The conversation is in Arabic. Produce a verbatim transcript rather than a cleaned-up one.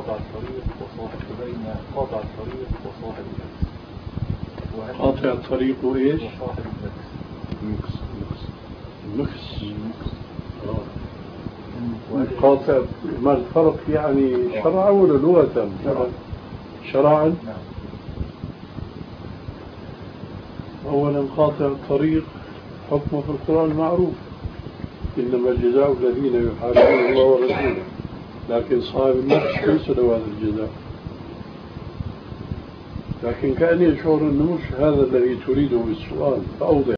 قاطع الطريق وصاحب بين قاطع الطريق وصاحب النفس. قاطع الطريق وإيش؟ وصاحب النفس. المكس المكس المكس آه. قاطع ما الفرق يعني شرعا ولا لغة؟ شرعا. شرعا؟ نعم. أولا قاطع الطريق حكمه في القرآن معروف، إنما الجزاء الذين يحاربون الله ورسوله، لكن صاحب النفس ليس له هذا الجزاء. لكن كأني أشعر أنه مش هذا الذي تريده بالسؤال، فأوضح.